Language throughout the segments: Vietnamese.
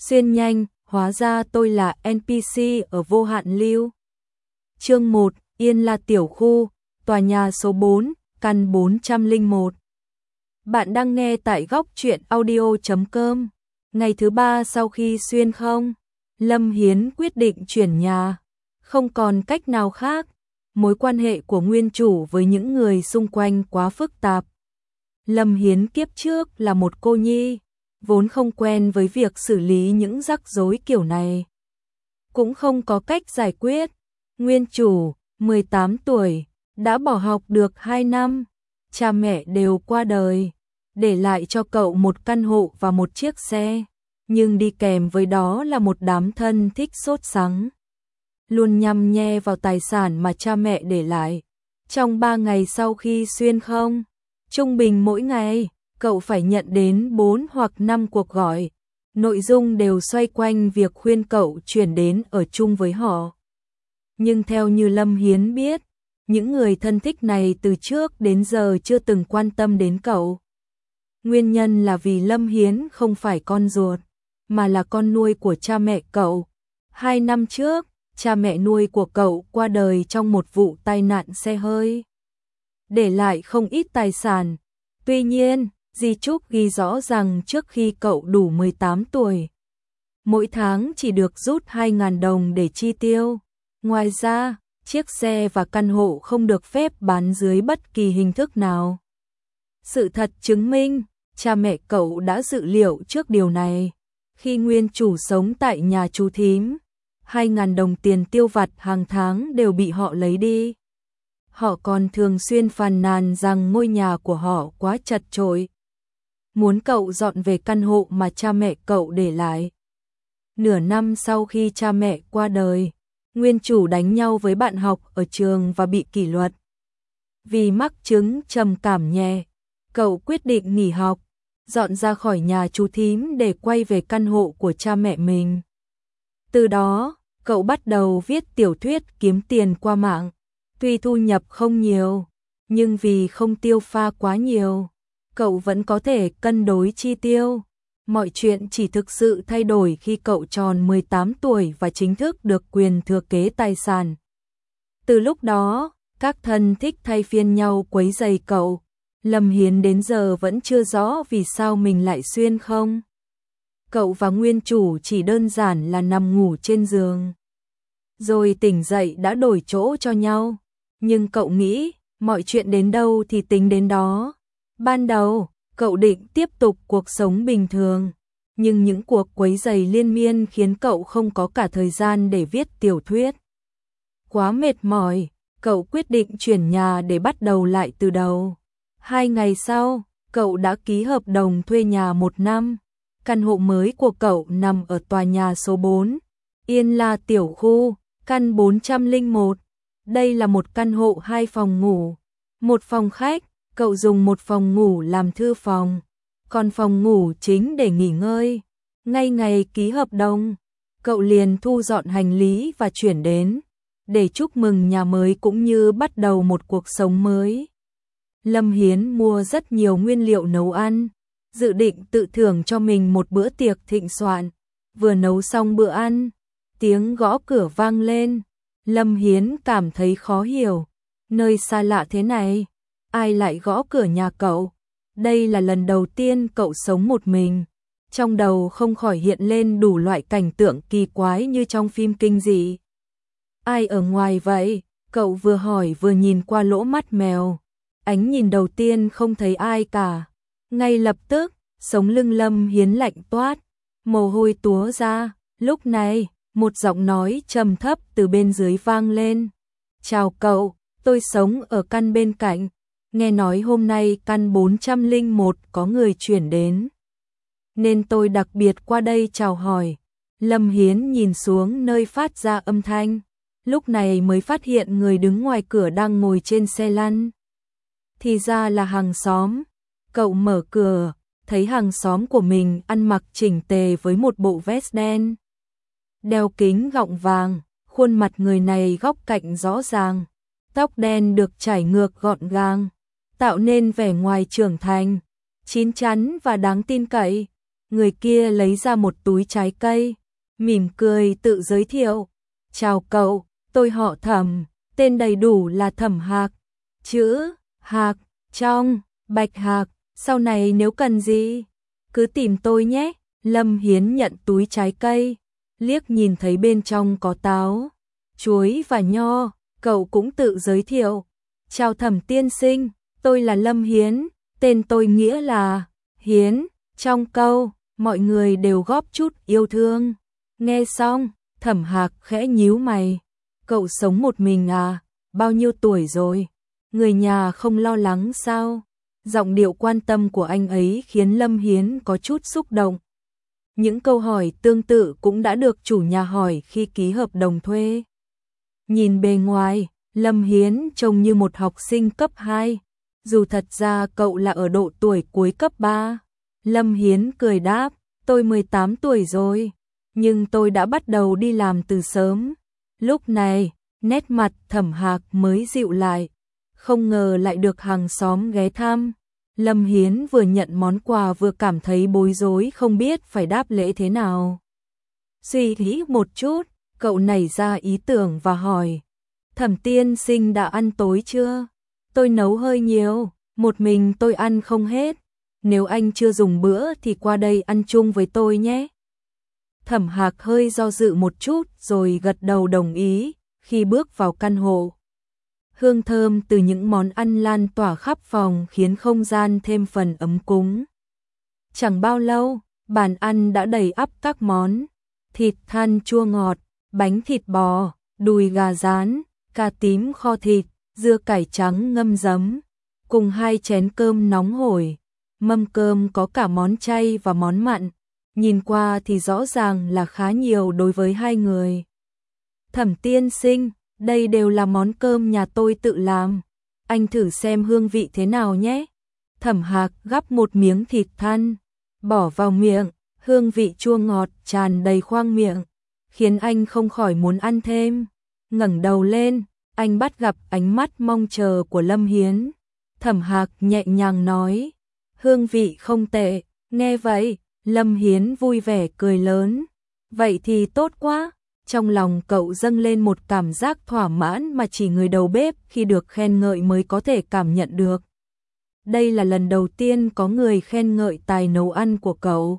Xuyên nhanh, hóa ra tôi là NPC ở Vô Hạn Lưu. Chương 1, Yên La Tiểu Khu, tòa nhà số 4, căn 401. Bạn đang nghe tại góc truyện audio.com. Ngày thứ 3 sau khi xuyên không, Lâm Hiến quyết định chuyển nhà. Không còn cách nào khác, mối quan hệ của nguyên chủ với những người xung quanh quá phức tạp. Lâm Hiến kiếp trước là một cô nhi, vốn không quen với việc xử lý những rắc rối kiểu này. Cũng không có cách giải quyết. Nguyên chủ, 18 tuổi, đã bỏ học được 2 năm. Cha mẹ đều qua đời, để lại cho cậu một căn hộ và một chiếc xe. Nhưng đi kèm với đó là một đám thân thích sốt sắng, luôn nhăm nhe vào tài sản mà cha mẹ để lại. Trong 3 ngày sau khi xuyên không, trung bình mỗi ngày, cậu phải nhận đến 4 hoặc 5 cuộc gọi. Nội dung đều xoay quanh việc khuyên cậu chuyển đến ở chung với họ. Nhưng theo như Lâm Hiến biết, những người thân thích này từ trước đến giờ chưa từng quan tâm đến cậu. Nguyên nhân là vì Lâm Hiến không phải con ruột, mà là con nuôi của cha mẹ cậu. 2 năm trước, cha mẹ nuôi của cậu qua đời trong một vụ tai nạn xe hơi, để lại không ít tài sản. Tuy nhiên, di chúc ghi rõ rằng trước khi cậu đủ 18 tuổi, mỗi tháng chỉ được rút 2.000 đồng để chi tiêu. Ngoài ra, chiếc xe và căn hộ không được phép bán dưới bất kỳ hình thức nào. Sự thật chứng minh, cha mẹ cậu đã dự liệu trước điều này. Khi nguyên chủ sống tại nhà chú thím, 2.000 đồng tiền tiêu vặt hàng tháng đều bị họ lấy đi. Họ còn thường xuyên phàn nàn rằng ngôi nhà của họ quá chật chội, muốn cậu dọn về căn hộ mà cha mẹ cậu để lại. Nửa năm sau khi cha mẹ qua đời, nguyên chủ đánh nhau với bạn học ở trường và bị kỷ luật. Vì mắc chứng trầm cảm nhẹ, cậu quyết định nghỉ học, dọn ra khỏi nhà chú thím để quay về căn hộ của cha mẹ mình. Từ đó, cậu bắt đầu viết tiểu thuyết kiếm tiền qua mạng. Tuy thu nhập không nhiều, nhưng vì không tiêu pha quá nhiều, cậu vẫn có thể cân đối chi tiêu. Mọi chuyện chỉ thực sự thay đổi khi cậu tròn 18 tuổi và chính thức được quyền thừa kế tài sản. Từ lúc đó, các thân thích thay phiên nhau quấy rầy cậu. Lâm Hiến đến giờ vẫn chưa rõ vì sao mình lại xuyên không. Cậu và nguyên chủ chỉ đơn giản là nằm ngủ trên giường, rồi tỉnh dậy đã đổi chỗ cho nhau. Nhưng cậu nghĩ, mọi chuyện đến đâu thì tính đến đó. Ban đầu, cậu định tiếp tục cuộc sống bình thường, nhưng những cuộc quấy rầy liên miên khiến cậu không có cả thời gian để viết tiểu thuyết. Quá mệt mỏi, cậu quyết định chuyển nhà để bắt đầu lại từ đầu. 2 ngày sau, cậu đã ký hợp đồng thuê nhà 1 năm. Căn hộ mới của cậu nằm ở tòa nhà số 4, Yên La Tiểu Khu, căn 401. Đây là một căn hộ 2 phòng ngủ, 1 phòng khách. Cậu dùng 1 phòng ngủ làm thư phòng, còn phòng ngủ chính để nghỉ ngơi. Ngay ngày ký hợp đồng, cậu liền thu dọn hành lý và chuyển đến, để chúc mừng nhà mới cũng như bắt đầu một cuộc sống mới. Lâm Hiến mua rất nhiều nguyên liệu nấu ăn, dự định tự thưởng cho mình một bữa tiệc thịnh soạn. Vừa nấu xong bữa ăn, tiếng gõ cửa vang lên. Lâm Hiến cảm thấy khó hiểu, nơi xa lạ thế này, ai lại gõ cửa nhà cậu? Đây là lần đầu tiên cậu sống một mình. Trong đầu không khỏi hiện lên đủ loại cảnh tượng kỳ quái như trong phim kinh dị. Ai ở ngoài vậy? Cậu vừa hỏi vừa nhìn qua lỗ mắt mèo. Ánh nhìn đầu tiên không thấy ai cả. Ngay lập tức, sống lưng Lâm Hiến lạnh toát, mồ hôi túa ra. Lúc này, một giọng nói trầm thấp từ bên dưới vang lên. Chào cậu, tôi sống ở căn bên cạnh. Nghe nói hôm nay căn 401 có người chuyển đến, nên tôi đặc biệt qua đây chào hỏi. Lâm Hiến nhìn xuống nơi phát ra âm thanh, lúc này mới phát hiện người đứng ngoài cửa đang ngồi trên xe lăn. Thì ra là hàng xóm. Cậu mở cửa, thấy hàng xóm của mình ăn mặc chỉnh tề với một bộ vest đen, đeo kính gọng vàng, khuôn mặt người này góc cạnh rõ ràng, tóc đen được chải ngược gọn gàng, tạo nên vẻ ngoài trưởng thành, chín chắn và đáng tin cậy. Người kia lấy ra một túi trái cây, mỉm cười tự giới thiệu. Chào cậu, tôi họ Thẩm, tên đầy đủ là Thẩm Hạc. Chữ Hạc, trong, Bạch Hạc, sau này nếu cần gì, cứ tìm tôi nhé. Lâm Hiến nhận túi trái cây, liếc nhìn thấy bên trong có táo, chuối và nho, cậu cũng tự giới thiệu. Chào Thẩm tiên sinh, tôi là Lâm Hiến, tên tôi nghĩa là Hiến. Trong câu, mọi người đều góp chút yêu thương. Nghe xong, Thẩm Hạc khẽ nhíu mày. Cậu sống một mình à? Bao nhiêu tuổi rồi? Người nhà không lo lắng sao? Giọng điệu quan tâm của anh ấy khiến Lâm Hiến có chút xúc động. Những câu hỏi tương tự cũng đã được chủ nhà hỏi khi ký hợp đồng thuê. Nhìn bề ngoài, Lâm Hiến trông như một học sinh cấp 2, dù thật ra cậu là ở độ tuổi cuối cấp 3. Lâm Hiến cười đáp, tôi 18 tuổi rồi, nhưng tôi đã bắt đầu đi làm từ sớm. Lúc này, nét mặt Thẩm Hạc mới dịu lại, không ngờ lại được hàng xóm ghé thăm. Lâm Hiến vừa nhận món quà vừa cảm thấy bối rối không biết phải đáp lễ thế nào. Suy nghĩ một chút, cậu nảy ra ý tưởng và hỏi, Thẩm tiên sinh đã ăn tối chưa? Tôi nấu hơi nhiều, một mình tôi ăn không hết. Nếu anh chưa dùng bữa thì qua đây ăn chung với tôi nhé. Thẩm Hạc hơi do dự một chút rồi gật đầu đồng ý. Khi bước vào căn hộ, hương thơm từ những món ăn lan tỏa khắp phòng khiến không gian thêm phần ấm cúng. Chẳng bao lâu, bàn ăn đã đầy ắp các món: thịt than chua ngọt, bánh thịt bò, đùi gà rán, cà tím kho thịt, dưa cải trắng ngâm giấm, cùng 2 chén cơm nóng hổi. Mâm cơm có cả món chay và món mặn, nhìn qua thì rõ ràng là khá nhiều đối với 2 người. Thẩm tiên sinh, đây đều là món cơm nhà tôi tự làm, anh thử xem hương vị thế nào nhé. Thẩm Hạc gắp một miếng thịt than, bỏ vào miệng, hương vị chua ngọt tràn đầy khoang miệng, khiến anh không khỏi muốn ăn thêm. Ngẩng đầu lên, anh bắt gặp ánh mắt mong chờ của Lâm Hiến. Thẩm Hạc nhẹ nhàng nói, hương vị không tệ. Nghe vậy, Lâm Hiến vui vẻ cười lớn. Vậy thì tốt quá. Trong lòng cậu dâng lên một cảm giác thỏa mãn mà chỉ người đầu bếp khi được khen ngợi mới có thể cảm nhận được. Đây là lần đầu tiên có người khen ngợi tài nấu ăn của cậu.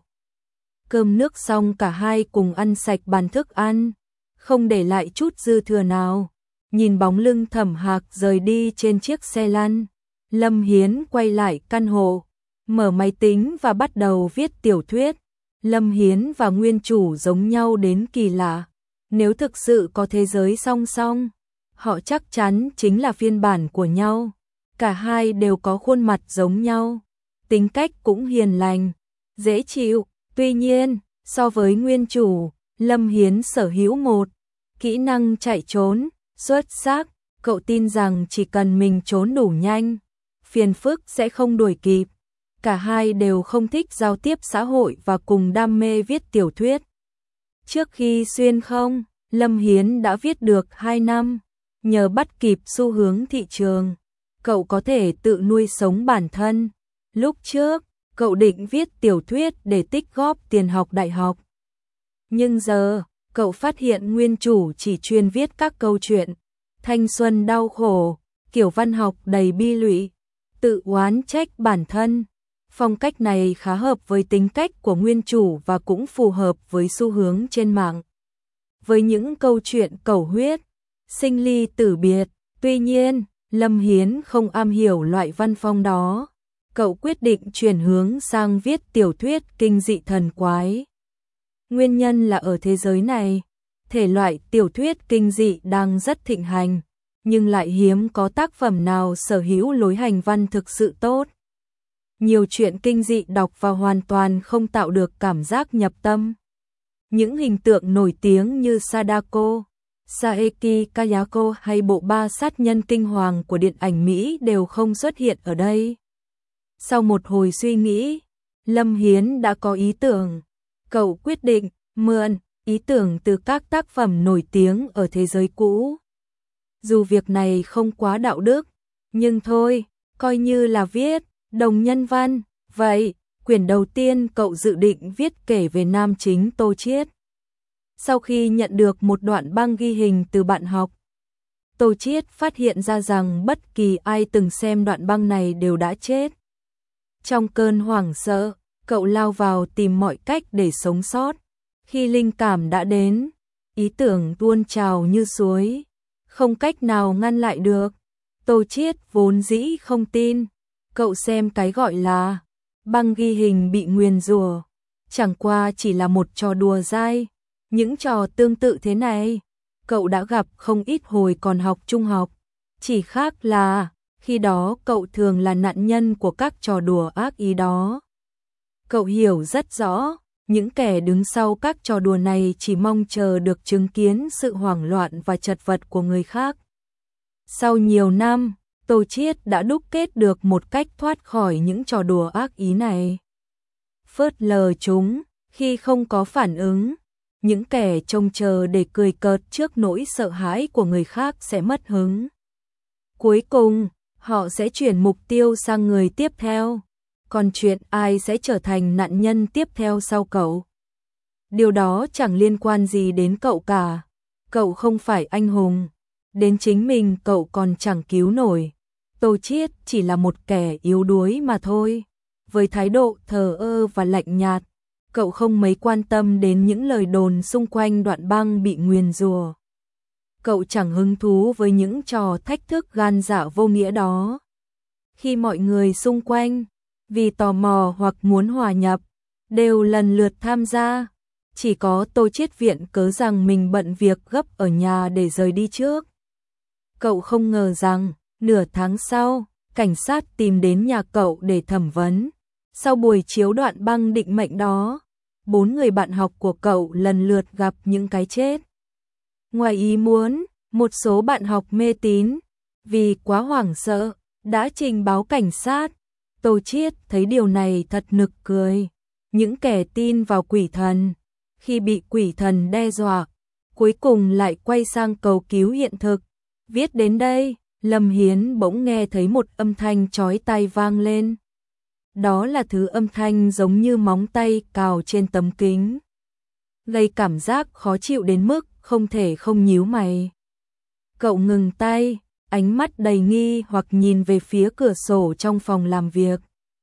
Cơm nước xong cả hai cùng ăn sạch bàn thức ăn, không để lại chút dư thừa nào. Nhìn bóng lưng Thẩm Hạc rời đi trên chiếc xe lăn, Lâm Hiến quay lại căn hộ, mở máy tính và bắt đầu viết tiểu thuyết. Lâm Hiến và nguyên chủ giống nhau đến kỳ lạ. Nếu thực sự có thế giới song song, họ chắc chắn chính là phiên bản của nhau. Cả hai đều có khuôn mặt giống nhau, tính cách cũng hiền lành, dễ chịu. Tuy nhiên, so với nguyên chủ, Lâm Hiến sở hữu một kỹ năng chạy trốn xuất sắc. Cậu tin rằng chỉ cần mình trốn đủ nhanh, phiền phức sẽ không đuổi kịp. Cả hai đều không thích giao tiếp xã hội và cùng đam mê viết tiểu thuyết. Trước khi xuyên không, Lâm Hiến đã viết được 2 năm. Nhờ bắt kịp xu hướng thị trường, cậu có thể tự nuôi sống bản thân. Lúc trước, cậu định viết tiểu thuyết để tích góp tiền học đại học. Nhưng giờ, cậu phát hiện nguyên chủ chỉ chuyên viết các câu chuyện thanh xuân đau khổ, kiểu văn học đầy bi lụy, tự oán trách bản thân. Phong cách này khá hợp với tính cách của nguyên chủ và cũng phù hợp với xu hướng trên mạng. Với những câu chuyện cầu huyết, sinh ly tử biệt, tuy nhiên, Lâm Hiến không am hiểu loại văn phong đó. Cậu quyết định chuyển hướng sang viết tiểu thuyết kinh dị thần quái. Nguyên nhân là ở thế giới này, thể loại tiểu thuyết kinh dị đang rất thịnh hành, nhưng lại hiếm có tác phẩm nào sở hữu lối hành văn thực sự tốt. Nhiều chuyện kinh dị đọc vào hoàn toàn không tạo được cảm giác nhập tâm. Những hình tượng nổi tiếng như Sadako, Saeki Kayako hay bộ 3 sát nhân kinh hoàng của điện ảnh Mỹ đều không xuất hiện ở đây. Sau một hồi suy nghĩ, Lâm Hiến đã có ý tưởng. Cậu quyết định mượn ý tưởng từ các tác phẩm nổi tiếng ở thế giới cũ. Dù việc này không quá đạo đức, nhưng thôi, coi như là viết đồng nhân văn. Vậy, Quyển đầu tiên cậu dự định viết kể về nam chính Tô Chiết. Sau khi nhận được một đoạn băng ghi hình từ bạn học, Tô Chiết phát hiện ra rằng bất kỳ ai từng xem đoạn băng này đều đã chết. Trong cơn hoảng sợ, cậu lao vào tìm mọi cách để sống sót. Khi linh cảm đã đến, ý tưởng tuôn trào như suối, không cách nào ngăn lại được. Tô Chiết vốn dĩ không tin, cậu xem cái gọi là băng ghi hình bị nguyền rủa chẳng qua chỉ là một trò đùa dai. Những trò tương tự thế này, cậu đã gặp không ít hồi còn học trung học. Chỉ khác là, khi đó cậu thường là nạn nhân của các trò đùa ác ý đó. Cậu hiểu rất rõ, những kẻ đứng sau các trò đùa này chỉ mong chờ được chứng kiến sự hoảng loạn và chật vật của người khác. Sau nhiều năm, Tô Chiết đã đúc kết được một cách thoát khỏi những trò đùa ác ý này. Phớt lờ chúng, khi không có phản ứng, những kẻ trông chờ để cười cợt trước nỗi sợ hãi của người khác sẽ mất hứng. Cuối cùng, họ sẽ chuyển mục tiêu sang người tiếp theo. Còn chuyện ai sẽ trở thành nạn nhân tiếp theo sau cậu, điều đó chẳng liên quan gì đến cậu cả. Cậu không phải anh hùng, đến chính mình cậu còn chẳng cứu nổi. Tô Chiết chỉ là một kẻ yếu đuối mà thôi. Với thái độ thờ ơ và lạnh nhạt, cậu không mấy quan tâm đến những lời đồn xung quanh đoạn băng bị nguyền rủa. Cậu chẳng hứng thú với những trò thách thức gan dạ vô nghĩa đó. Khi mọi người xung quanh, vì tò mò hoặc muốn hòa nhập, đều lần lượt tham gia, chỉ có Tô Chiết viện cớ rằng mình bận việc gấp ở nhà để rời đi trước. Cậu không ngờ rằng, nửa tháng sau, cảnh sát tìm đến nhà cậu để thẩm vấn. Sau buổi chiếu đoạn băng định mệnh đó, 4 người bạn học của cậu lần lượt gặp những cái chết. Ngoài ý muốn, một số bạn học mê tín, vì quá hoảng sợ, đã trình báo cảnh sát. Tô Chiết thấy điều này thật nực cười. Những kẻ tin vào quỷ thần, khi bị quỷ thần đe dọa, cuối cùng lại quay sang cầu cứu hiện thực. Viết đến đây, Lâm Hiến bỗng nghe thấy một âm thanh chói tai vang lên. Đó là thứ âm thanh giống như móng tay cào trên tấm kính, gây cảm giác khó chịu đến mức không thể không nhíu mày. Cậu ngừng tay, ánh mắt đầy nghi hoặc nhìn về phía cửa sổ trong phòng làm việc,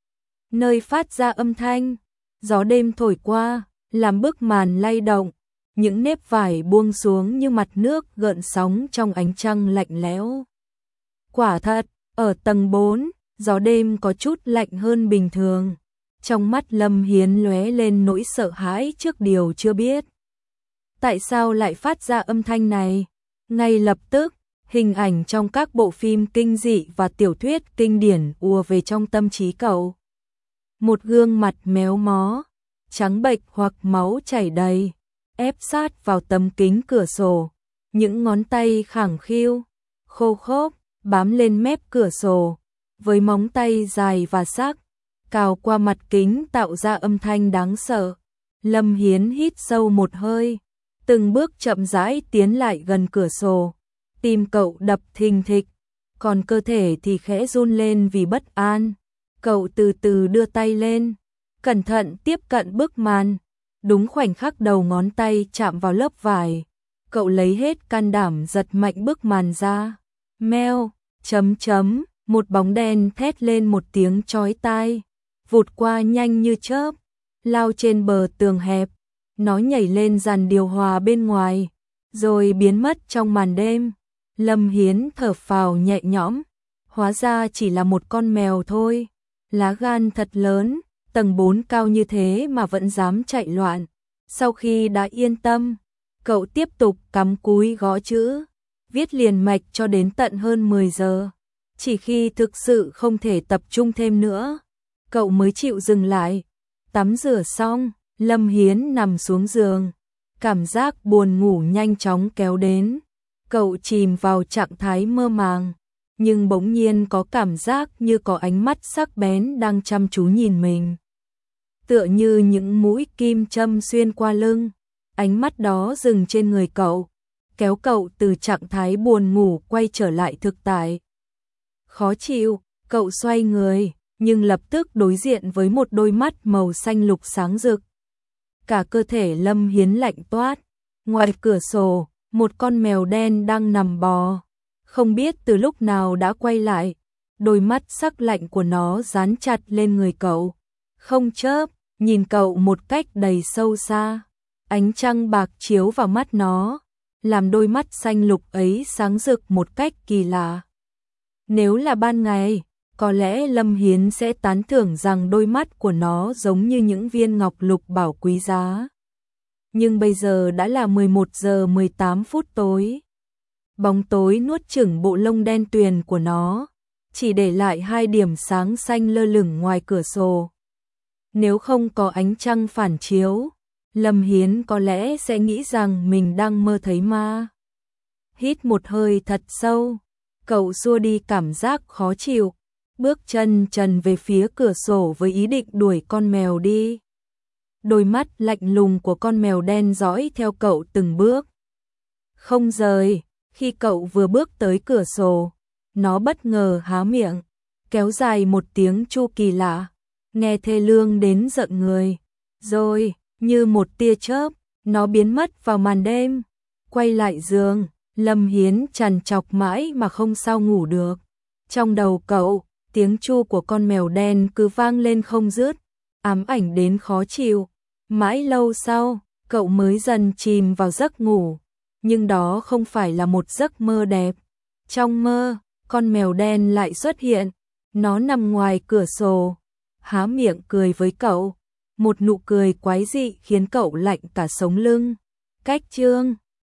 nơi phát ra âm thanh. Gió đêm thổi qua, làm bức màn lay động, những nếp vải buông xuống như mặt nước gợn sóng trong ánh trăng lạnh lẽo. Quả thật, ở tầng 4, gió đêm có chút lạnh hơn bình thường. Trong mắt Lâm Hiến lóe lên nỗi sợ hãi trước điều chưa biết. Tại sao lại phát ra âm thanh này? Ngay lập tức, hình ảnh trong các bộ phim kinh dị và tiểu thuyết kinh điển ùa về trong tâm trí cậu. Một gương mặt méo mó, trắng bệch hoặc máu chảy đầy, ép sát vào tấm kính cửa sổ. Những ngón tay khẳng khiu, khô khốc, bám lên mép cửa sổ, với móng tay dài và sắc, cào qua mặt kính tạo ra âm thanh đáng sợ. Lâm Hiến hít sâu một hơi, từng bước chậm rãi tiến lại gần cửa sổ. Tim cậu đập thình thịch, còn cơ thể thì khẽ run lên vì bất an. Cậu từ từ đưa tay lên, cẩn thận tiếp cận bức màn. Đúng khoảnh khắc đầu ngón tay chạm vào lớp vải, cậu lấy hết can đảm giật mạnh bức màn ra. Meo, một bóng đen thét lên một tiếng chói tai, vụt qua nhanh như chớp, lao trên bờ tường hẹp. Nó nhảy lên dàn điều hòa bên ngoài, rồi biến mất trong màn đêm. Lâm Hiến thở phào nhẹ nhõm, hóa ra chỉ là một con mèo thôi. Lá gan thật lớn, tầng 4 cao như thế mà vẫn dám chạy loạn. Sau khi đã yên tâm, cậu tiếp tục cắm cúi gõ chữ, viết liền mạch cho đến tận hơn 10 giờ. Chỉ khi thực sự không thể tập trung thêm nữa, cậu mới chịu dừng lại. Tắm rửa xong, Lâm Hiến nằm xuống giường, cảm giác buồn ngủ nhanh chóng kéo đến. Cậu chìm vào trạng thái mơ màng, nhưng bỗng nhiên có cảm giác như có ánh mắt sắc bén đang chăm chú nhìn mình. Tựa như những mũi kim châm xuyên qua lưng, ánh mắt đó dừng trên người cậu, kéo cậu từ trạng thái buồn ngủ quay trở lại thực tại. Khó chịu, cậu xoay người, nhưng lập tức đối diện với một đôi mắt màu xanh lục sáng rực. Cả cơ thể Lâm Hiến lạnh toát. Ngoài cửa sổ, một con mèo đen đang nằm bò, không biết từ lúc nào đã quay lại, đôi mắt sắc lạnh của nó dán chặt lên người cậu, không chớp, nhìn cậu một cách đầy sâu xa. Ánh trăng bạc chiếu vào mắt nó, làm đôi mắt xanh lục ấy sáng rực một cách kỳ lạ. Nếu là ban ngày, có lẽ Lâm Hiến sẽ tán thưởng rằng đôi mắt của nó giống như những viên ngọc lục bảo quý giá. Nhưng bây giờ đã là 11 giờ 18 phút tối. Bóng tối nuốt chửng bộ lông đen tuyền của nó, chỉ để lại hai điểm sáng xanh lơ lửng ngoài cửa sổ. Nếu không có ánh trăng phản chiếu, Lâm Hiến có lẽ sẽ nghĩ rằng mình đang mơ thấy ma. Hít một hơi thật sâu, cậu xua đi cảm giác khó chịu, bước chân trần về phía cửa sổ với ý định đuổi con mèo đi. Đôi mắt lạnh lùng của con mèo đen dõi theo cậu từng bước. Không rời, khi cậu vừa bước tới cửa sổ, nó bất ngờ há miệng, kéo dài một tiếng chu kỳ lạ, nghe thê lương đến giận người. Rồi, như một tia chớp, nó biến mất vào màn đêm. Quay lại giường, Lâm Hiến trằn trọc mãi mà không sao ngủ được. Trong đầu cậu, tiếng chu của con mèo đen cứ vang lên không dứt, ám ảnh đến khó chịu. Mãi lâu sau, cậu mới dần chìm vào giấc ngủ, nhưng đó không phải là một giấc mơ đẹp. Trong mơ, con mèo đen lại xuất hiện, nó nằm ngoài cửa sổ, há miệng cười với cậu, một nụ cười quái dị khiến cậu lạnh cả sống lưng. Cách chương